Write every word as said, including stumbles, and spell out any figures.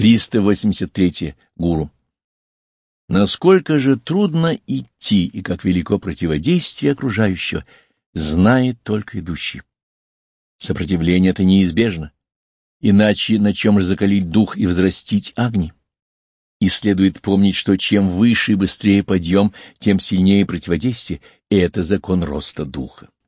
триста восемьдесят три. Гуру. Насколько же трудно идти и как велико противодействие окружающего, знает только идущий. Сопротивление это неизбежно, иначе на чем же закалить дух и взрастить огни? И следует помнить, что чем выше и быстрее подъем, тем сильнее противодействие, и это закон роста духа.